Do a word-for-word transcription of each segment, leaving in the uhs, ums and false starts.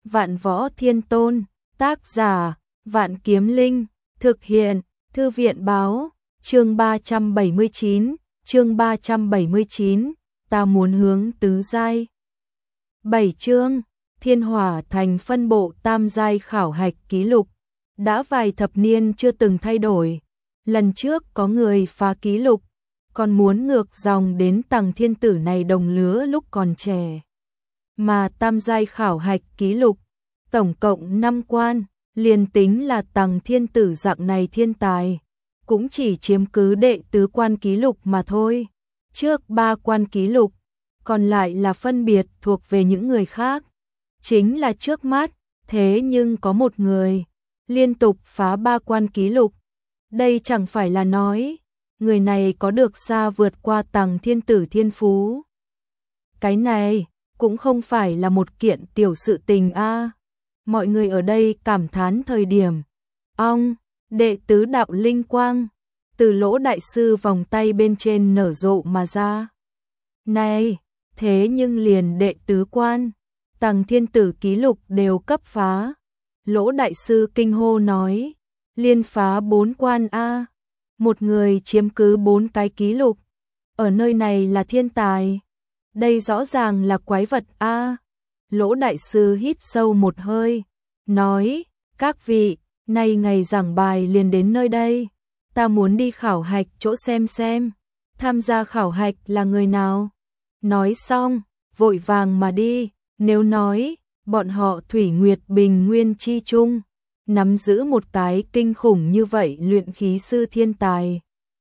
Vạn Võ Thiên Tôn, tác giả, Vạn Kiếm Linh, thực hiện, Thư viện báo, chương ba trăm bảy mươi chín, chương ba trăm bảy mươi chín, ta muốn hướng tứ giai. bảy chương, Thiên Hỏa Thành phân bộ tam giai khảo hạch ký lục, đã vài thập niên chưa từng thay đổi. Lần trước có người phá ký lục, còn muốn ngược dòng đến Tằng Thiên Tử này đồng lứa lúc còn trẻ. Mà tam giai khảo hạch ký lục, tổng cộng năm quan, liền tính là Tằng Thiên Tử dạng này thiên tài, cũng chỉ chiếm cứ đệ tứ quan ký lục mà thôi. Trước ba quan ký lục, còn lại là phân biệt thuộc về những người khác. Chính là trước mắt, thế nhưng có một người liên tục phá ba quan ký lục. Đây chẳng phải là nói, người này có được xa vượt qua Tằng Thiên Tử thiên phú. Cái này cũng không phải là một kiện tiểu sự tình a. À. Mọi người ở đây cảm thán thời điểm, ong, đệ tứ đạo linh quang từ Lỗ đại sư vòng tay bên trên nở rộ mà ra. Này, thế nhưng liền đệ tứ quan, Tằng Thiên Tử ký lục đều cấp phá. Lỗ đại sư kinh hô nói, liên phá bốn quan a, một người chiếm cứ bốn cái ký lục, ở nơi này là thiên tài. Đây rõ ràng là quái vật a. Lỗ đại sư hít sâu một hơi, nói, các vị, nay ngày giảng bài liền đến nơi đây, ta muốn đi khảo hạch chỗ xem xem, tham gia khảo hạch là người nào. Nói xong, vội vàng mà đi. Nếu nói, bọn họ Thủy Nguyệt Bình Nguyên chi chung, nắm giữ một cái kinh khủng như vậy luyện khí sư thiên tài,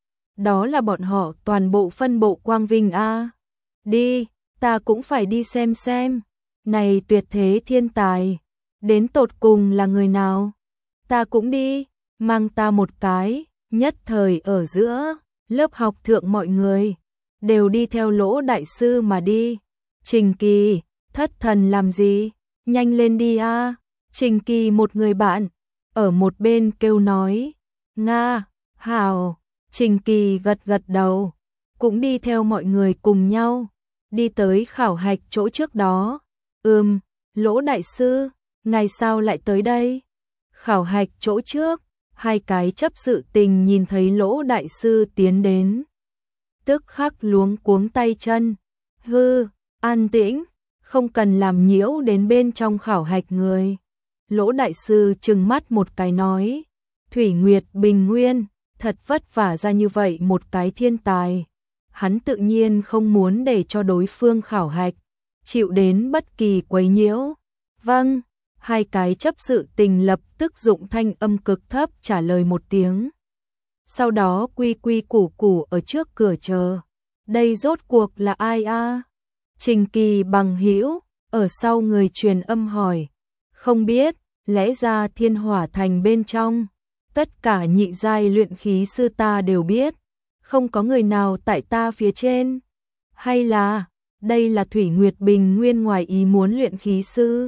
đó là bọn họ toàn bộ phân bộ quang vinh a. Đi, ta cũng phải đi xem xem, này tuyệt thế thiên tài, đến tột cùng là người nào. Ta cũng đi, mang ta một cái. Nhất thời ở giữa, lớp học thượng mọi người đều đi theo Lỗ đại sư mà đi. Trình Kỳ, thất thần làm gì, nhanh lên đi a. À. Trình Kỳ một người bạn ở một bên kêu nói, Nga, hào. Trình Kỳ gật gật đầu, cũng đi theo mọi người cùng nhau đi tới khảo hạch chỗ trước đó. Ừm, Lỗ đại sư, ngày sao lại tới đây? Khảo hạch chỗ trước, hai cái chấp sự tình nhìn thấy Lỗ đại sư tiến đến, tức khắc luống cuống tay chân. Hư, an tĩnh, không cần làm nhiễu đến bên trong khảo hạch người. Lỗ đại sư trừng mắt một cái nói, Thủy Nguyệt Bình Nguyên, thật vất vả ra như vậy một cái thiên tài. Hắn tự nhiên không muốn để cho đối phương khảo hạch chịu đến bất kỳ quấy nhiễu. Vâng, hai cái chấp sự tình lập tức dụng thanh âm cực thấp trả lời một tiếng. Sau đó quy quy củ củ ở trước cửa chờ. Đây rốt cuộc là ai a? À? Trình Kỳ bằng hữu ở sau người truyền âm hỏi, không biết, lẽ ra Thiên Hỏa Thành bên trong, tất cả nhị giai luyện khí sư ta đều biết, không có người nào tại ta phía trên. Hay là, đây là Thủy Nguyệt Bình Nguyên ngoài ý muốn luyện khí sư?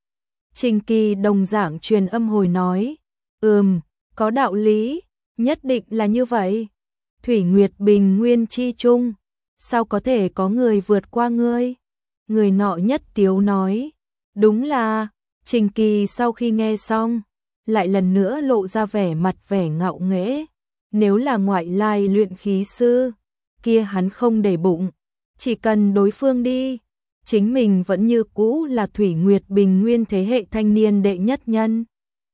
Trình Kỳ đồng dạng truyền âm hồi nói, ừm, có đạo lý, nhất định là như vậy. Thủy Nguyệt Bình Nguyên chi chung, sao có thể có người vượt qua ngươi? Người nọ nhất tiếu nói, đúng là. Trình Kỳ sau khi nghe xong, lại lần nữa lộ ra vẻ mặt vẻ ngạo nghễ. Nếu là ngoại lai luyện khí sư, kia hắn không để bụng, chỉ cần đối phương đi, chính mình vẫn như cũ là Thủy Nguyệt Bình Nguyên thế hệ thanh niên đệ nhất nhân.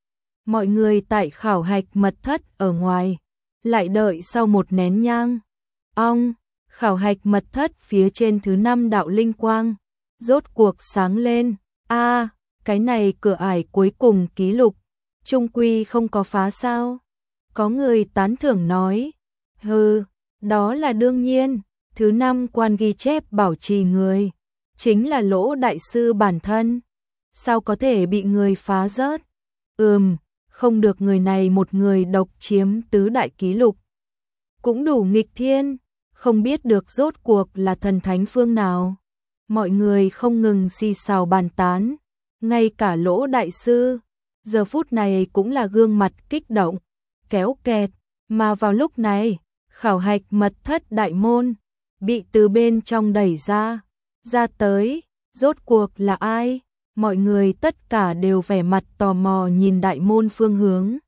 Mọi người tại khảo hạch mật thất ở ngoài, lại đợi sau một nén nhang. Ong, khảo hạch mật thất phía trên thứ năm đạo linh quang, rốt cuộc sáng lên. A, à, cái này cửa ải cuối cùng ký lục, trung quy không có phá sao? Có người tán thưởng nói, hừ, đó là đương nhiên, thứ năm quan ghi chép bảo trì người, chính là Lỗ đại sư bản thân, sao có thể bị người phá rớt? Ừm, không được, người này một người độc chiếm tứ đại ký lục, cũng đủ nghịch thiên, không biết được rốt cuộc là thần thánh phương nào. Mọi người không ngừng xì xào bàn tán, ngay cả Lỗ đại sư giờ phút này cũng là gương mặt kích động, kéo kẹt. Mà vào lúc này, khảo hạch mật thất đại môn bị từ bên trong đẩy ra, ra tới, rốt cuộc là ai? mọi người tất cả đều vẻ mặt tò mò nhìn đại môn phương hướng.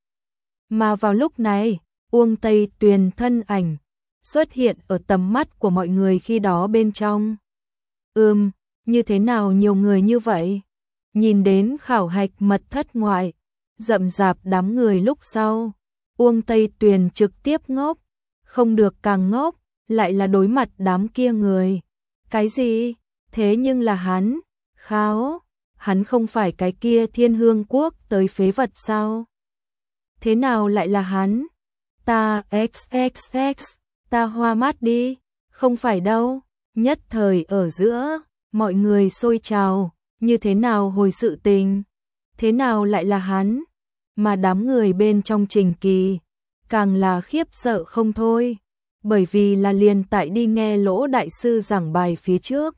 Mà vào lúc này, Uông Tây Tuyền thân ảnh xuất hiện ở tầm mắt của mọi người khi đó bên trong. Ừm, như thế nào nhiều người như vậy? Nhìn đến khảo hạch mật thất ngoại, rậm rạp đám người lúc sau, Uông Tây Tuyền trực tiếp ngốc, không được càng ngốc, lại là đối mặt đám kia người. Cái gì? Thế nhưng là hắn, kháo, hắn không phải cái kia Thiên Hương Quốc tới phế vật sao? Thế nào lại là hắn? Ta xxx, ta hoa mắt đi, không phải đâu. Nhất thời ở giữa, mọi người xôi trào, như thế nào hồi sự tình? Thế nào lại là hắn? Mà đám người bên trong Trình Kỳ, càng là khiếp sợ không thôi, bởi vì là liền tại đi nghe Lỗ đại sư giảng bài phía trước.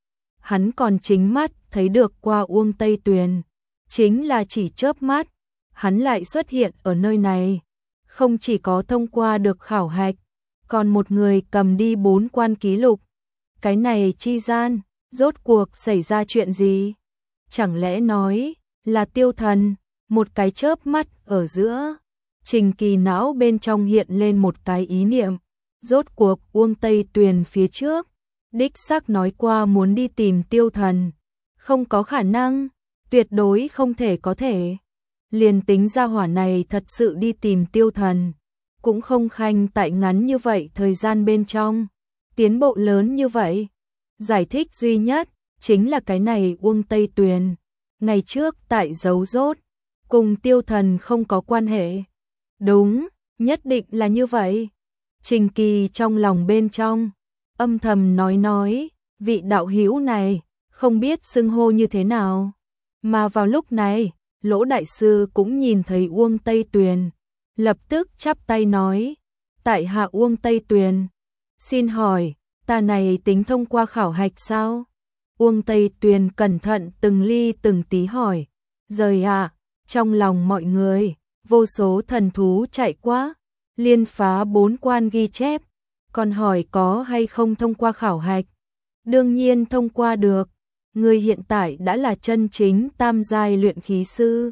Hắn còn chính mắt thấy được qua Uông Tây Tuyền, chính là chỉ chớp mắt, hắn lại xuất hiện ở nơi này, không chỉ có thông qua được khảo hạch, còn một người cầm đi bốn quan ký lục. Cái này chi gian, rốt cuộc xảy ra chuyện gì? Chẳng lẽ nói là Tiêu Thần? Một cái chớp mắt ở giữa, Trình Kỳ não bên trong hiện lên một cái ý niệm, rốt cuộc Uông Tây Tuyền phía trước, đích xác nói qua muốn đi tìm Tiêu Thần, không có khả năng, tuyệt đối không thể có thể. Liền tính gia hỏa này thật sự đi tìm Tiêu Thần, cũng không khanh tại ngắn như vậy thời gian bên trong, tiến bộ lớn như vậy. Giải thích duy nhất chính là cái này Uông Tây Tuyền, ngày trước tại giấu rốt, cùng Tiêu Thần không có quan hệ. Đúng, nhất định là như vậy. Trình Kỳ trong lòng bên trong, âm thầm nói nói, vị đạo hữu này, không biết xưng hô như thế nào. Mà vào lúc này, Lỗ đại sư cũng nhìn thấy Uông Tây Tuyền, lập tức chắp tay nói, tại hạ Uông Tây Tuyền, xin hỏi, ta này tính thông qua khảo hạch sao? Uông Tây Tuyền cẩn thận từng ly từng tí hỏi, rời ạ, trong lòng mọi người, vô số thần thú chạy qua, liên phá bốn quan ghi chép, còn hỏi có hay không thông qua khảo hạch. Đương nhiên thông qua được, người hiện tại đã là chân chính tam giai luyện khí sư.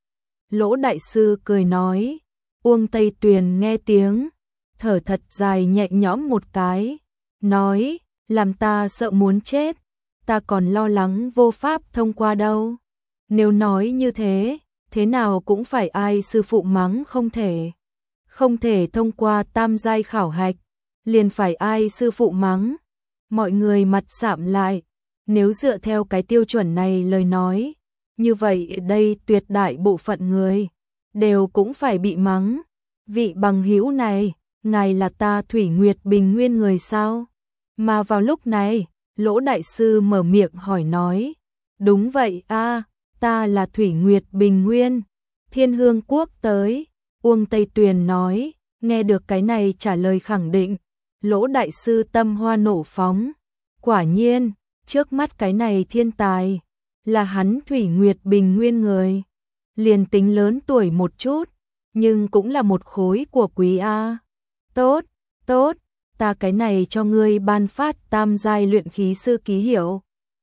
Lỗ đại sư cười nói, Uông Tây Tuyền nghe tiếng, thở thật dài nhẹ nhõm một cái, nói, làm ta sợ muốn chết, ta còn lo lắng vô pháp thông qua đâu. Nếu nói như thế, thế nào cũng phải ai sư phụ mắng không thể. Không thể thông qua tam giai khảo hạch, liền phải ai sư phụ mắng. Mọi người mặt sạm lại, nếu dựa theo cái tiêu chuẩn này lời nói, như vậy đây tuyệt đại bộ phận người, đều cũng phải bị mắng. Vị bằng hữu này, ngài là ta Thủy Nguyệt Bình Nguyên người sao? Mà vào lúc này, Lỗ đại sư mở miệng hỏi nói, đúng vậy a, ta là Thủy Nguyệt Bình Nguyên, Thiên Hương Quốc tới. Uông Tây Tuyền nói, nghe được cái này trả lời khẳng định, Lỗ đại sư tâm hoa nổ phóng. Quả nhiên, trước mắt cái này thiên tài, là hắn Thủy Nguyệt Bình Nguyên người. Liền tính lớn tuổi một chút, nhưng cũng là một khối của quý A. Tốt, tốt, ta cái này cho ngươi ban phát tam giai luyện khí sư ký hiệu.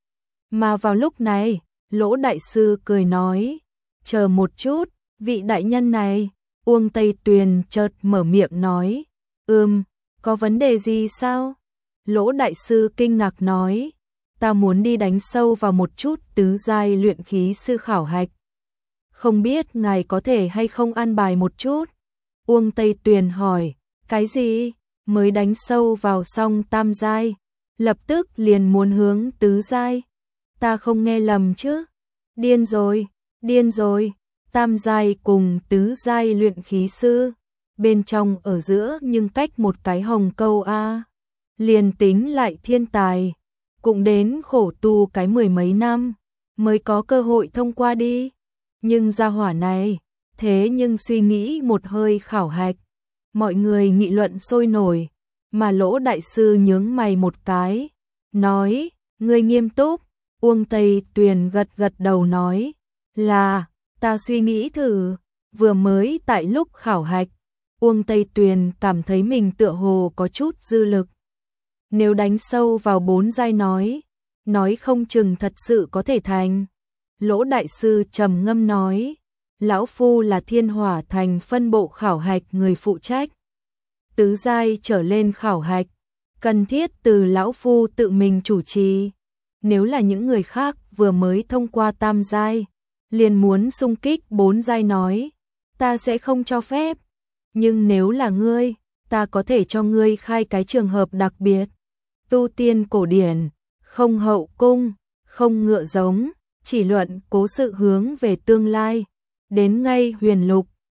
Mà vào lúc này, Lỗ đại sư cười nói, chờ một chút, vị đại nhân này. Uông Tây Tuyền chợt mở miệng nói, ừm, có vấn đề gì sao? Lỗ đại sư kinh ngạc nói, ta muốn đi đánh sâu vào một chút tứ giai luyện khí sư khảo hạch. Không biết ngài có thể hay không an bài một chút? Uông Tây Tuyền hỏi, cái gì? Mới đánh sâu vào xong tam giai, lập tức liền muốn hướng tứ giai. Ta không nghe lầm chứ? Điên rồi, điên rồi. Tam giai cùng tứ giai luyện khí sư, bên trong ở giữa nhưng cách một cái hồng câu a. Liền tính lại thiên tài, cũng đến khổ tu cái mười mấy năm mới có cơ hội thông qua đi. Nhưng gia hỏa này, thế nhưng suy nghĩ một hơi khảo hạch, mọi người nghị luận sôi nổi, mà Lỗ đại sư nhướng mày một cái, nói, ngươi nghiêm túc. Uông Tây Tuyền gật gật đầu nói, là ta suy nghĩ thử. Vừa mới tại lúc khảo hạch, Uông Tây Tuyền cảm thấy mình tựa hồ có chút dư lực. Nếu đánh sâu vào bốn giai nói, nói không chừng thật sự có thể thành. Lỗ đại sư trầm ngâm nói, lão phu là Thiên Hỏa Thành phân bộ khảo hạch người phụ trách. Tứ giai trở lên khảo hạch, cần thiết từ lão phu tự mình chủ trì. Nếu là những người khác vừa mới thông qua tam giai, liền muốn xung kích bốn giai nói, ta sẽ không cho phép. Nhưng nếu là ngươi, ta có thể cho ngươi khai cái trường hợp đặc biệt. Tu tiên cổ điển, không hậu cung, không ngựa giống, chỉ luận cố sự hướng về tương lai. Đến ngay huyền lục,